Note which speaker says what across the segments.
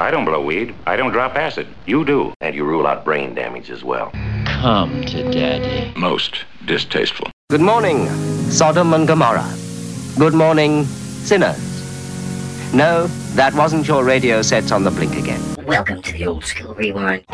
Speaker 1: I don't blow weed. I don't drop acid. You do.
Speaker 2: And you rule out brain damage as well.
Speaker 3: Come to Daddy.
Speaker 1: Most distasteful.
Speaker 4: Good morning, Sodom and Gomorrah. Good morning, sinners. No, that wasn't your radio sets on the blink again.
Speaker 5: Welcome to the Old School Rewind.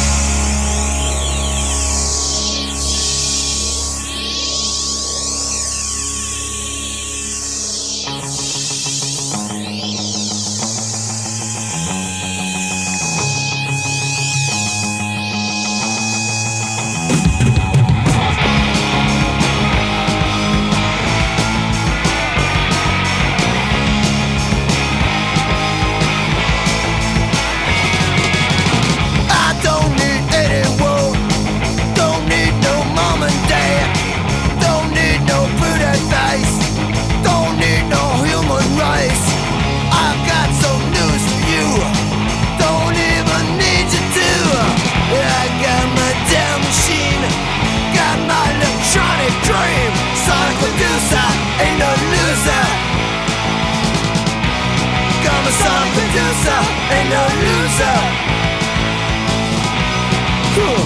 Speaker 6: Ain't no loser. Cool.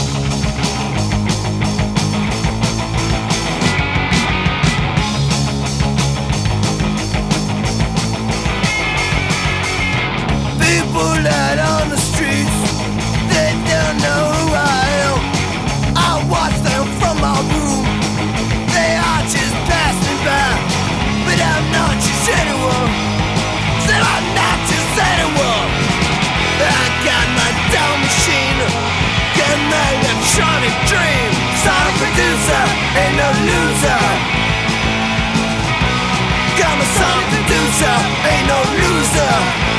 Speaker 6: People out on the streets, they don't know who I am. I watch them from my room. They are just passing by, but I'm not just anyone. Said I'm not just anyone. I got my down machine, got my electronic dream. Sonic producer, ain't no loser. Got my sonic producer, ain't no loser.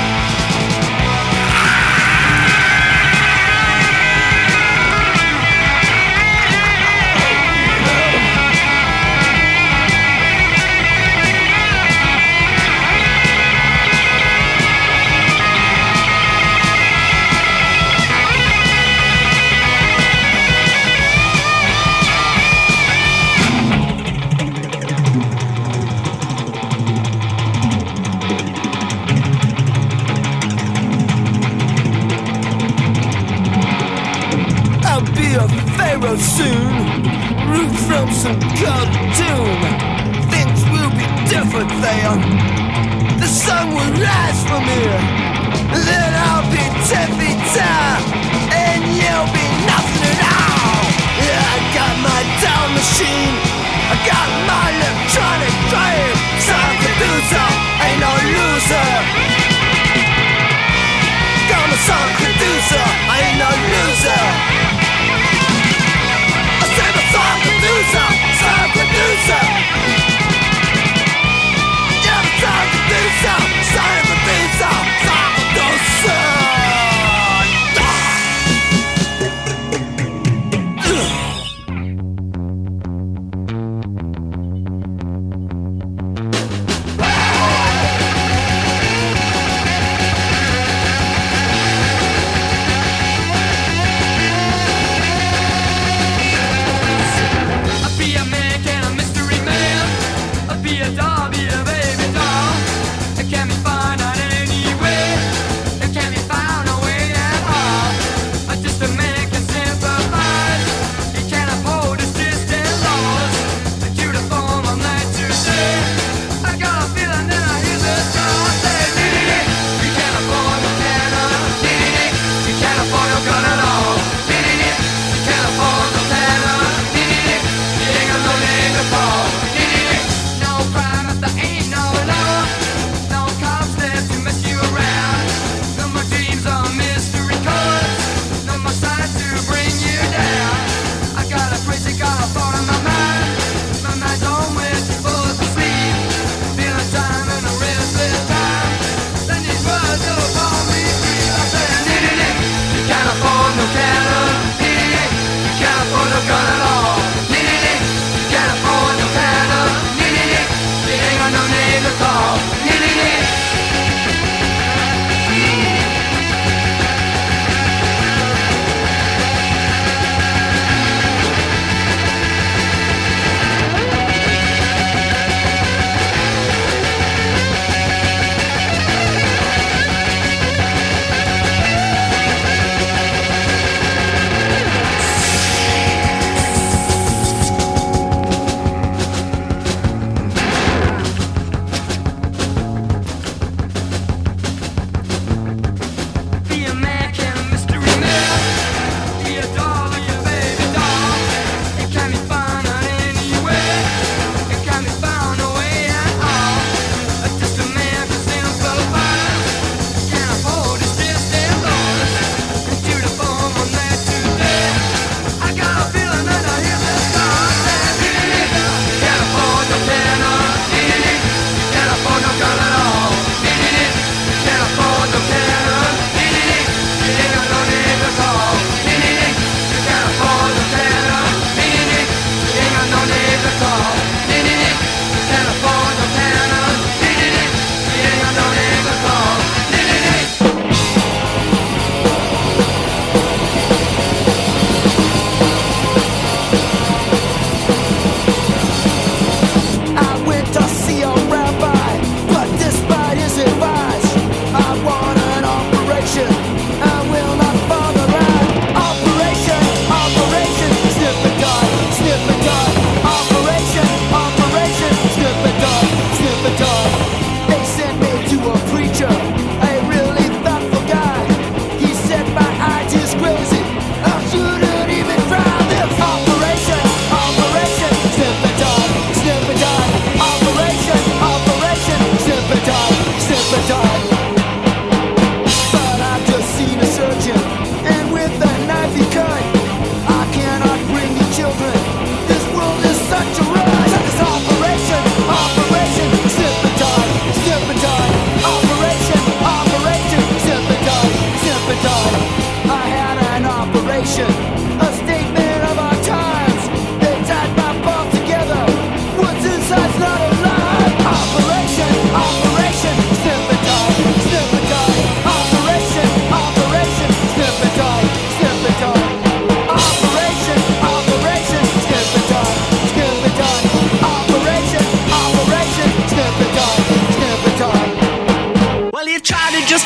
Speaker 6: Pharaoh soon, root from some cartoon. Things will be different there. The sun will rise from here. Then I'll be 10 feet tall, and you'll be nothing at all. Yeah, I got my down machine, I got my electronic drive. Sound producer, ain't no loser. Got my sound producer, ain't no loser. Sound producer, sound producer. Yeah, sound producer, sound producer, sound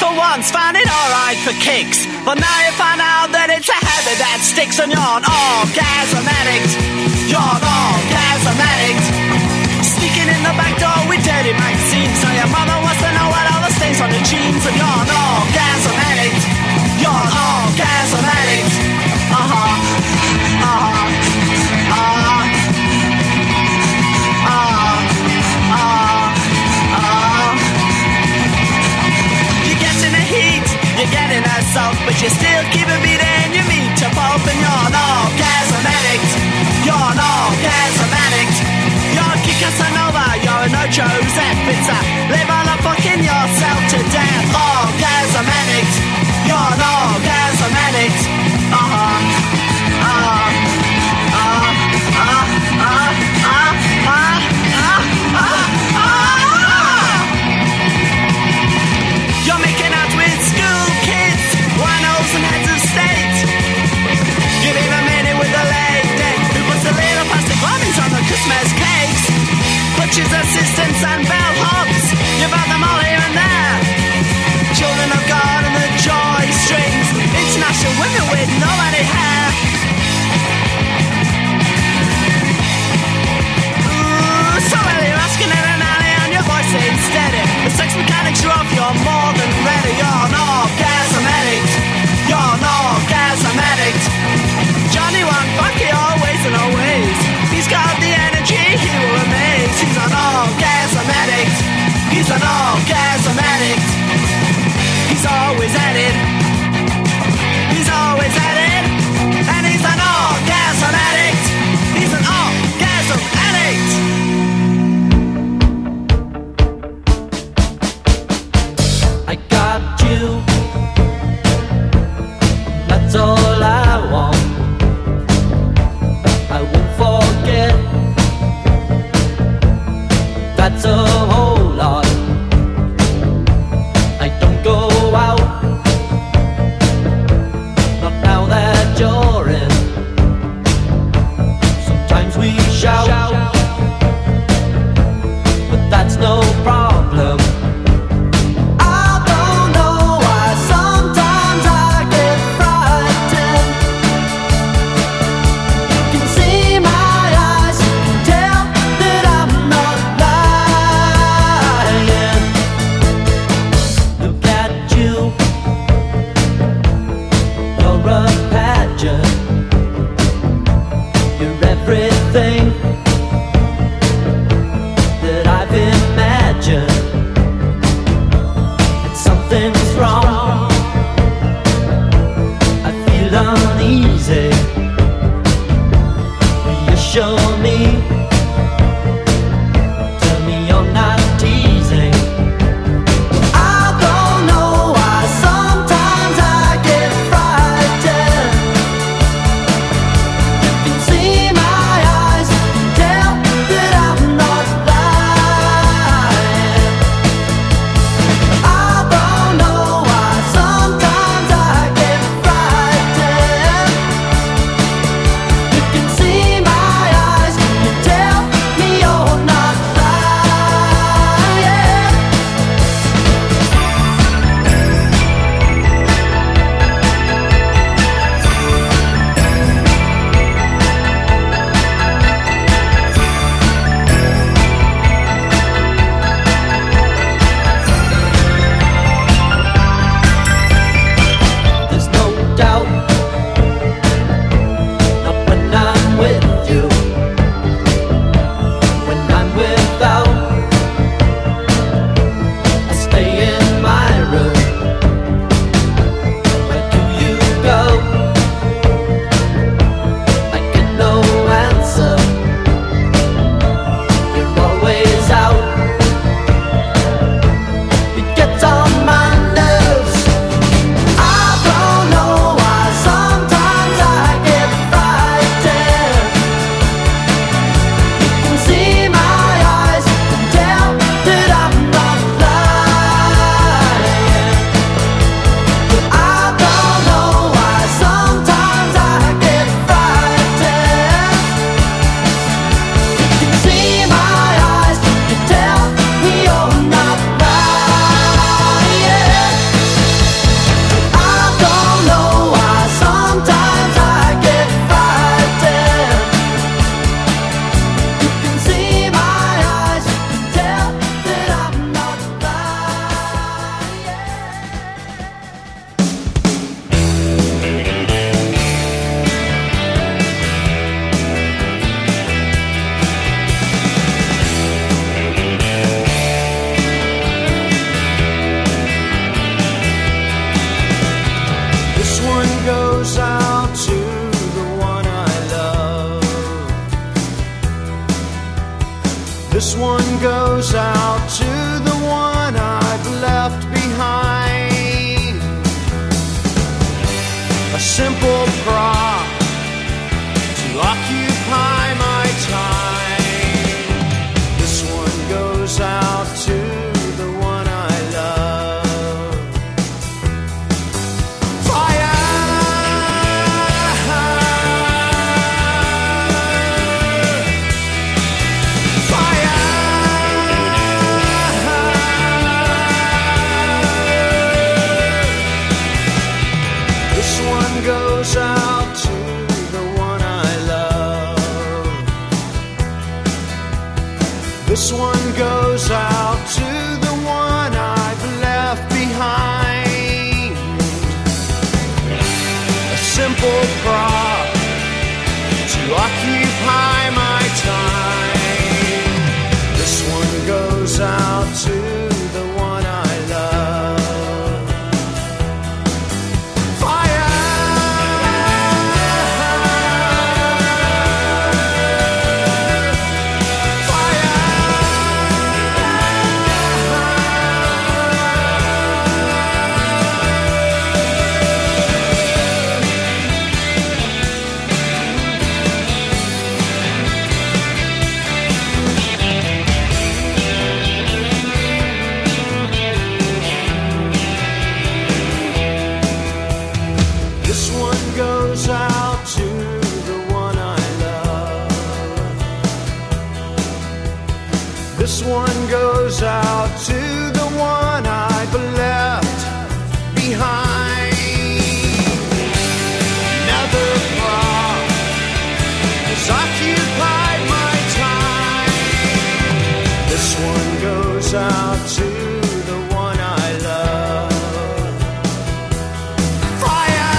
Speaker 7: for once found it alright for kicks, but now you find out that it's a habit that sticks, and you're an orgasm addict. You're an orgasm addict. Sneaking in the back door with dirty magazines, so your mother wants to know what all the stains on your jeans, and you're an orgasm addict. You're an orgasm addict. You get in the heat, you're getting assault, but you still keep a beating your meat to pulp, and you're an orgasm addict. You're an orgasm addict. You're a Casanova, you're an Ocho Zep. It's a live on a fucking yourself to death. Orgasm addict. You're an orgasm addict. You're making out with school kids, winos and heads of state. You've even made it with a lady who puts the little plastic warnings on the Christmas cakes. Butchers, assistants and bellhops, you've had them all here and there. Children of God and the joy strings, international women with no any hair. Ooh, so well you're asking in an alley and your voice ain't steady. The sex mechanics are off, you're more than ready. You're an orgasm addict. You're an orgasm addict. Johnny won't fuck you always and always. He's got the energy, he will amaze. He's an orgasm addict. He's an orgasm addict. He's always at it. He's always at it. And he's an orgasm addict. He's an orgasm addict.
Speaker 8: I got you. That's all I want. I won't forget. That's a whole lot. I don't go out, not now that you're in. Sometimes we shout, but that's no problem. I don't know why sometimes I get frightened. You can see my eyes, you can tell that I'm not lying. Look at you, you're a pageant. You're everything that I've imagined. And something's wrong, I feel uneasy. Reassure me, tell me you're not teasing. I don't know why sometimes I get frightened. You can see my eyes, you can tell that I'm not lying. I don't know why sometimes I get frightened. You can see my eyes,
Speaker 9: goes out to the one I love. This one goes out to the one I've left behind. A simple prop to occupy my time. This one goes out to the one I love. Fire! Fire! This one goes out to the one I love. This one goes out to the one I've left behind. A simple prop to occupy my time. This one goes out to the one I love. Fire! This one goes out to the one I love. This one goes out to the one I've left behind. Another prop has occupied my time. This one goes out to the one I love. Fire!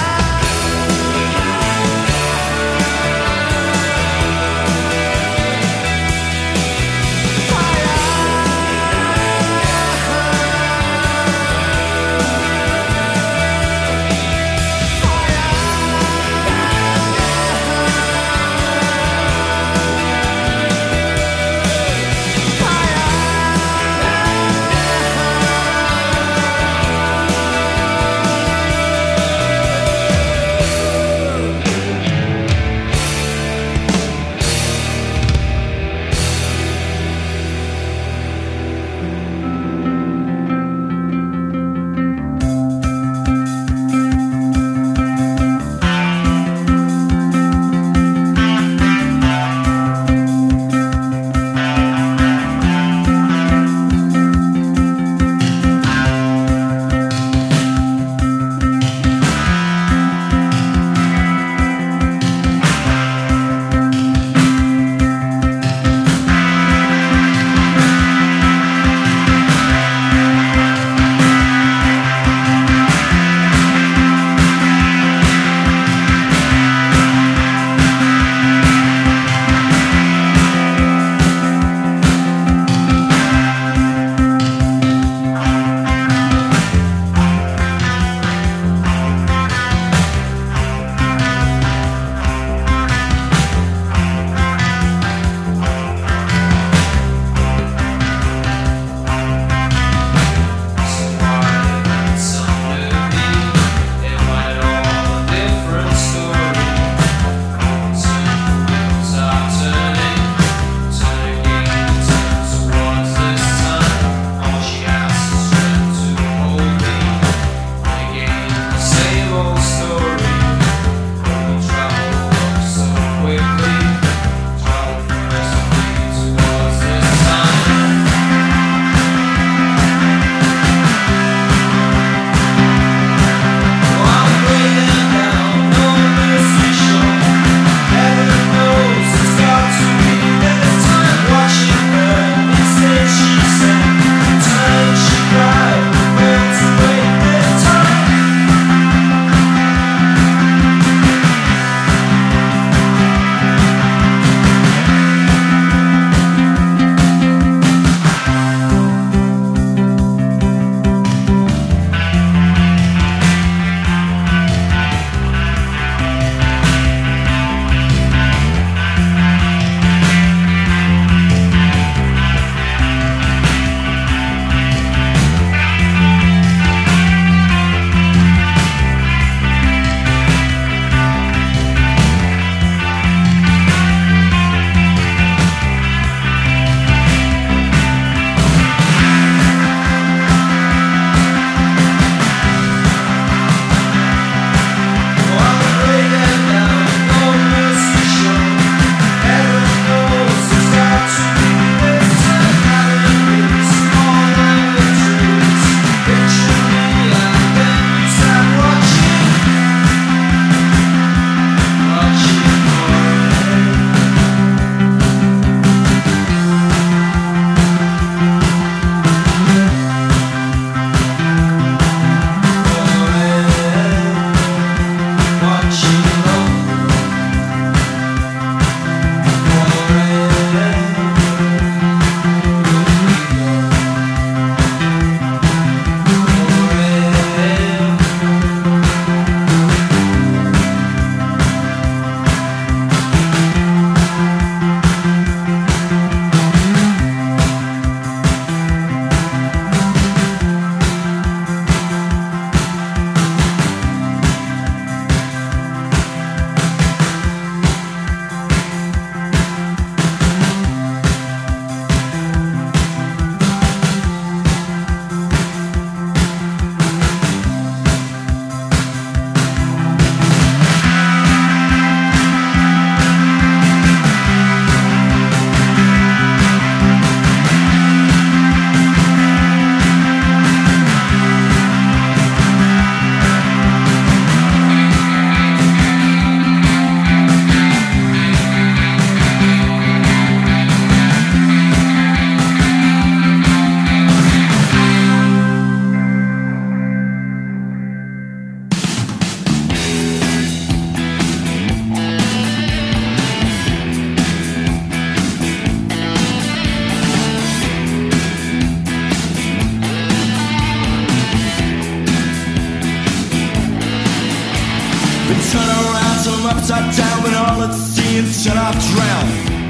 Speaker 7: We turn around till I'm upside down with all at sea until I drown.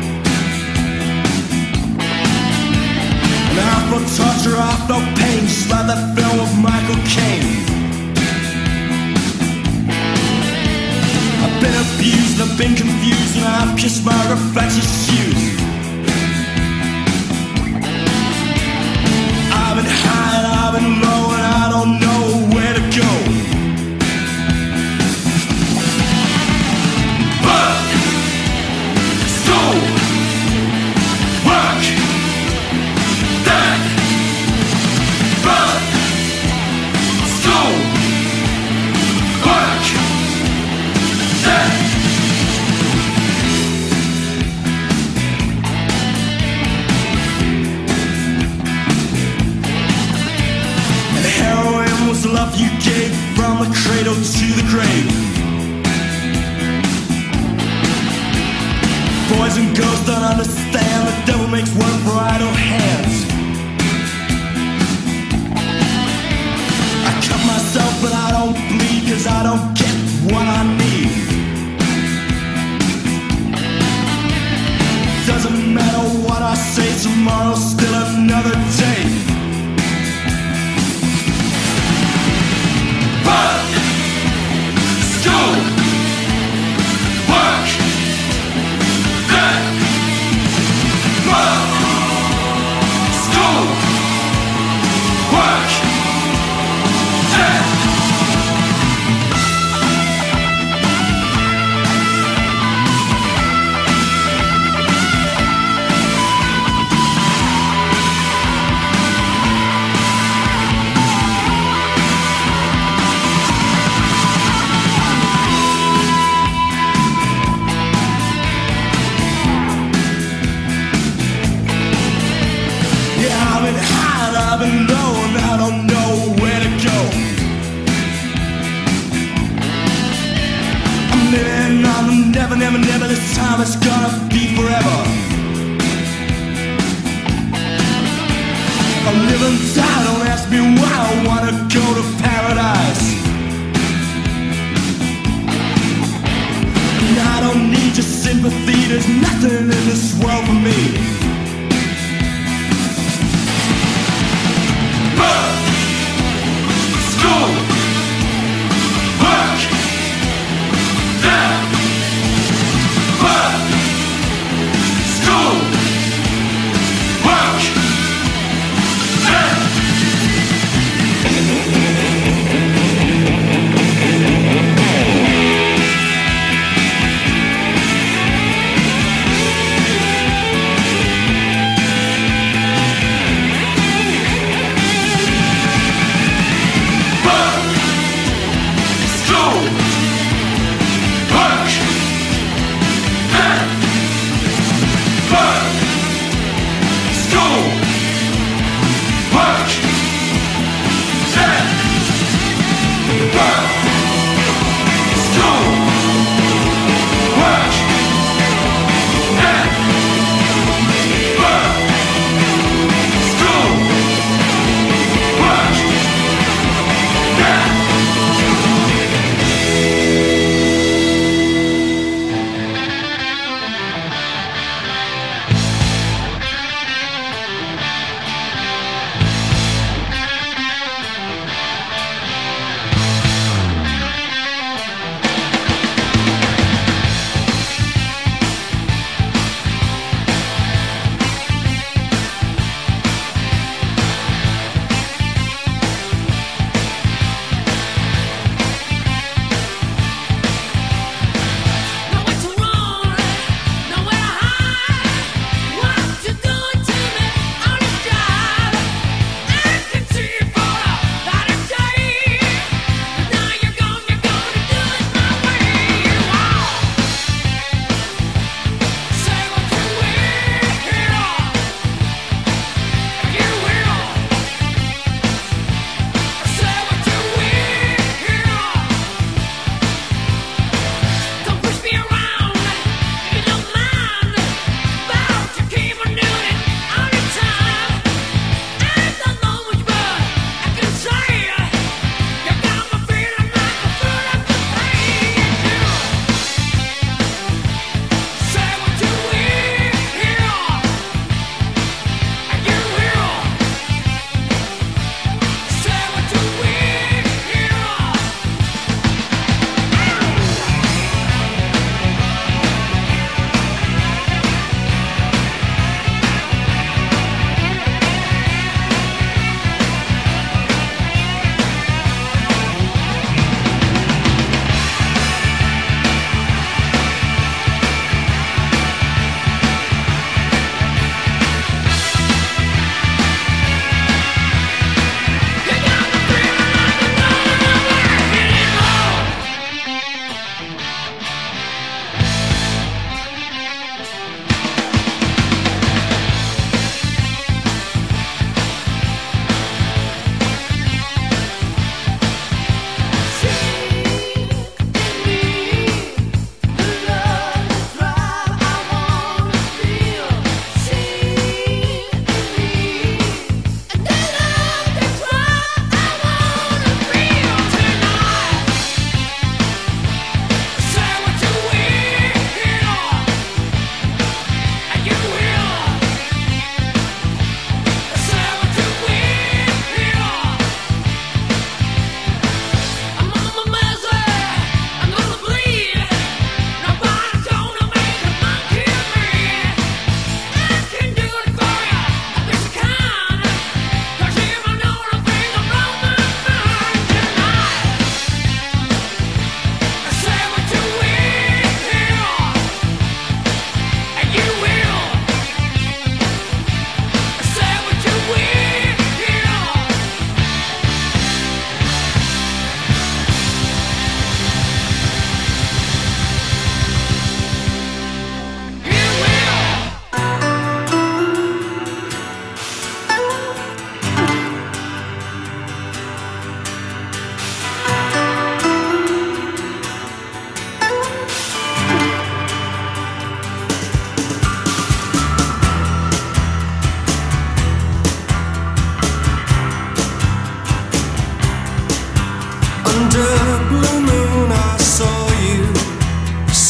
Speaker 7: And I feel torture, I feel pain, just like that film of Michael Caine. I've been abused, I've been confused, and I've kissed my reflected shoes. I've been high and I've been low, and I don't know where to go. Work, school, work, then, work, school, work, then. And heroin was the love you gave from the cradle to the grave. Boys and girls don't understand, the devil makes work for idle hands. I cut myself but I don't bleed, cause I don't get what I need. Doesn't matter what I say, tomorrow's still another day. Work, school, work, then, work, school, work, then. I've been low and I don't know where to go. I'm living on the never, never, never. This time it's gonna be forever. I live and die, don't ask me why I wanna go to paradise. And I don't need your sympathy, there's nothing in this world for me. Work, school, work, then, work, school, work, then.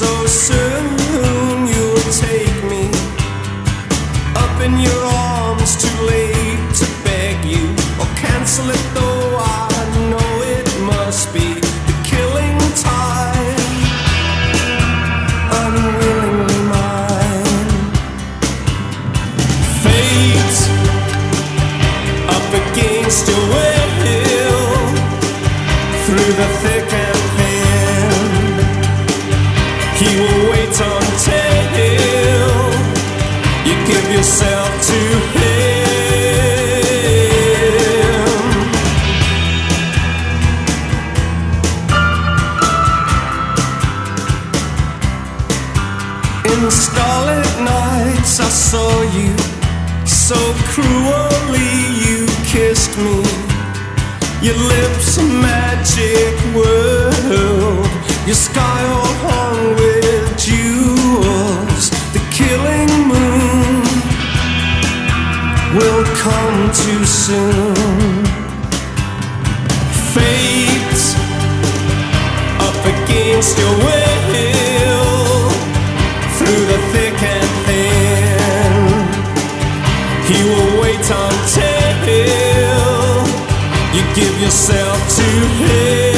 Speaker 9: So soon you'll take me up in your arms, too late to beg you or cancel it, though I know it must be the killing time, unwillingly mine. Fate up against your will, through the thick and thin, he will wait until you give yourself to him. In starlit nights I saw you, so cruelly you kissed me. Your lips a magic world, your sky all hung with jewels. The killing moon will come too soon. Fate up against your will, through the thick and thin, he will wait until you give yourself to him.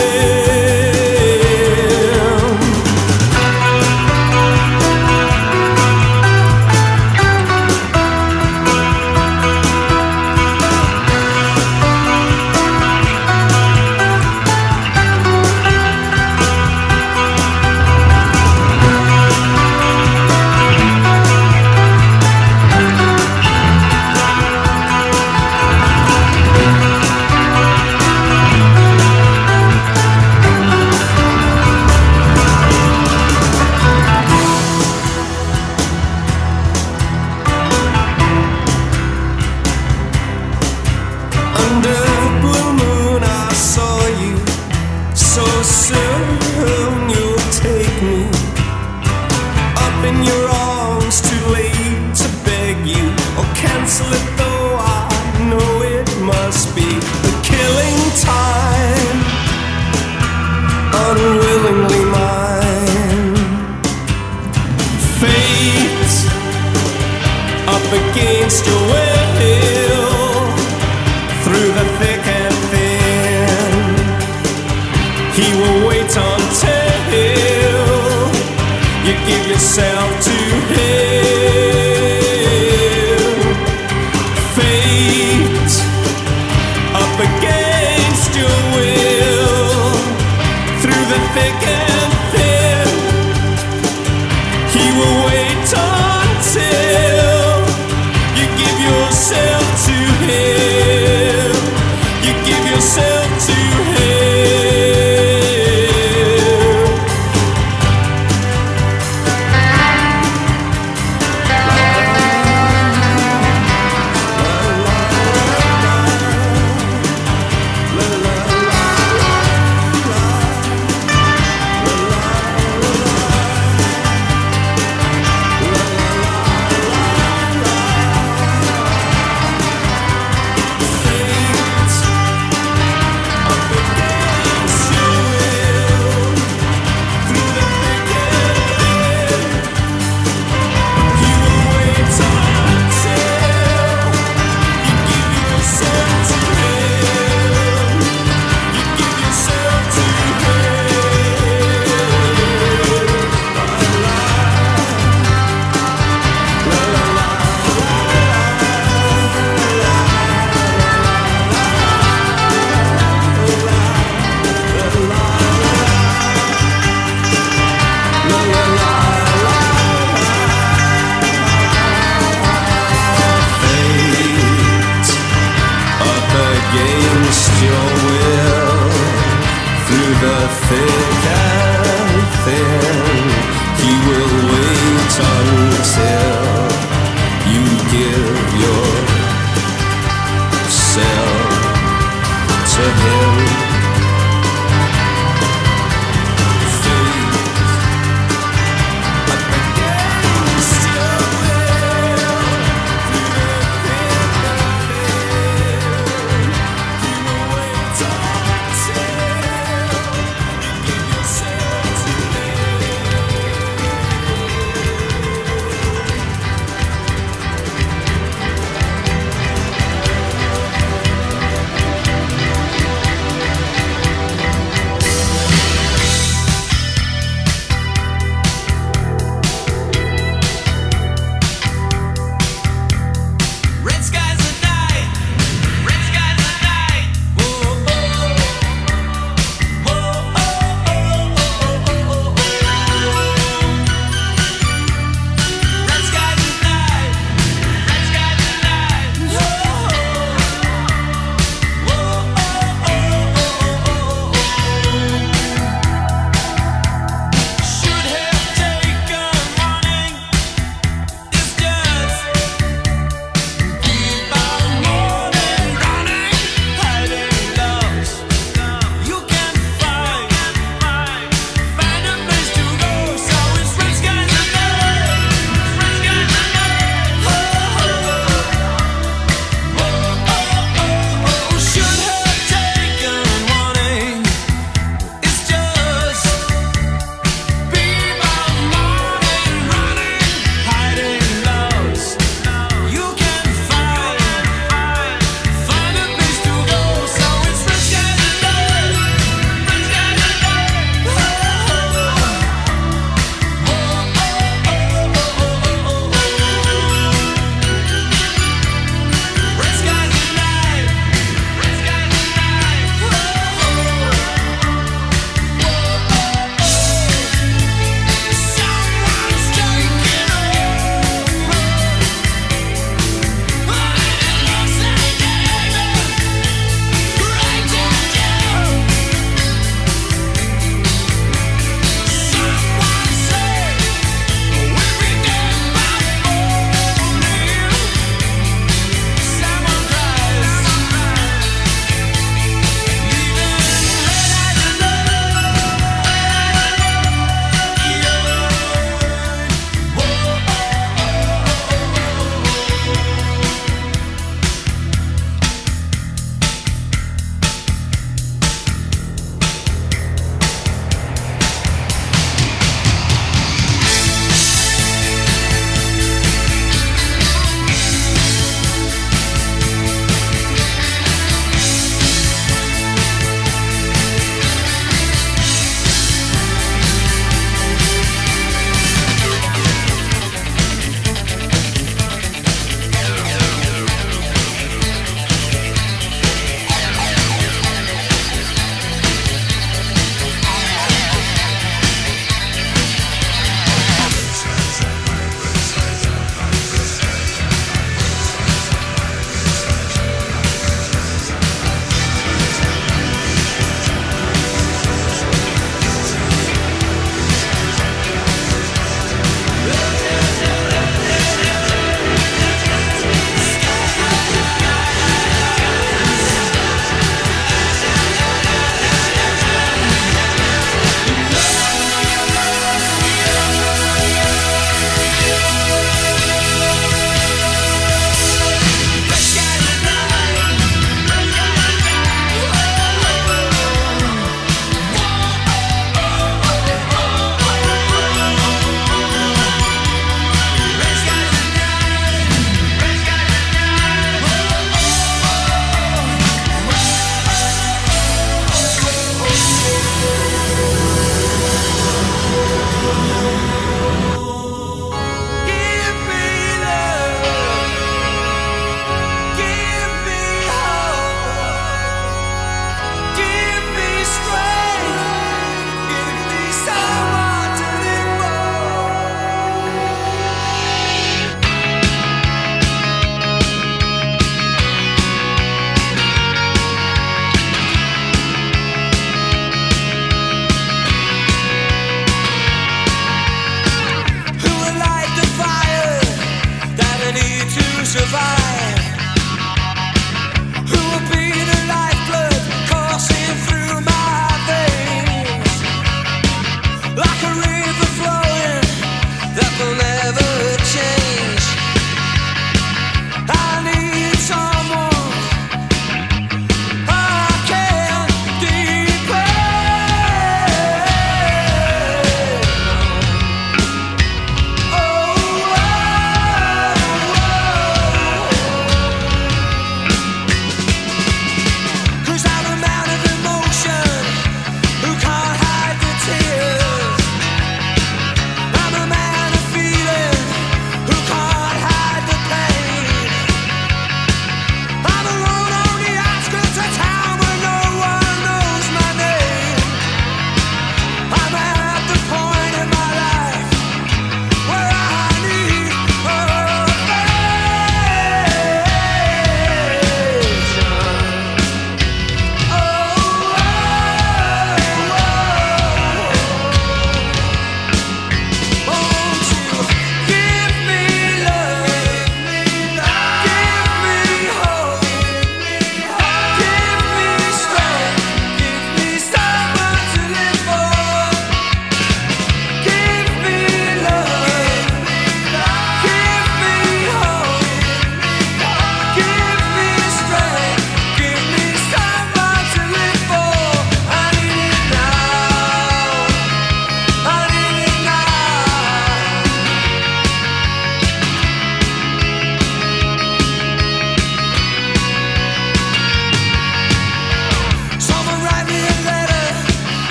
Speaker 9: Against your will, through the thick and thin, he will wait until you give yourself to him. Fate up against your will, through the thick and thin, he will wait until yourself to him. You give yourself to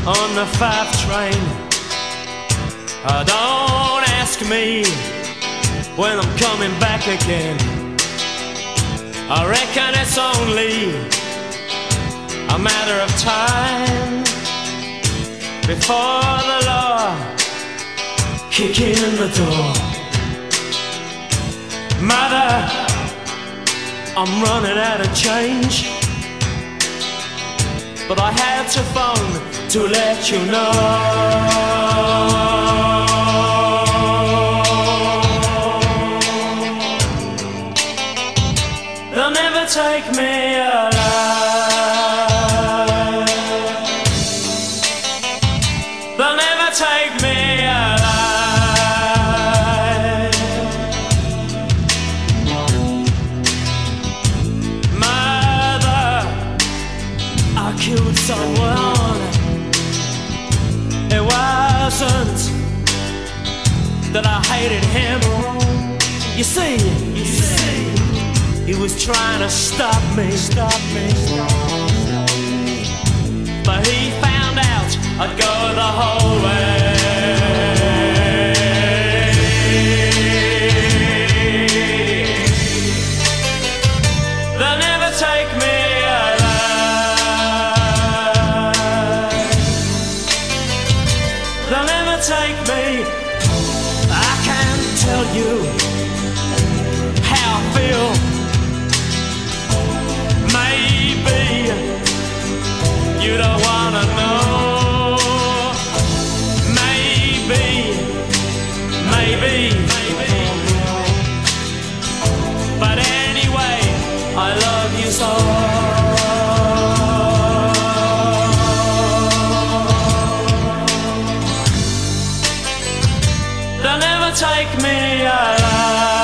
Speaker 9: on the 5 train. Don't ask me when I'm coming back again. I reckon it's only a matter of time before the law kick in the door. Mother, I'm running out of change, but I had to phone to let you know. They'll never take me alive. They'll never take me alive. Mother, I killed someone. It wasn't that I hated him. You see, he was trying to stop me. But he found out I'd go the whole way. They'll never take me alive. They'll never take me. I can't tell you how I feel. Maybe you don't wanna know. Maybe. But anyway, I love you so. They'll never take me alive.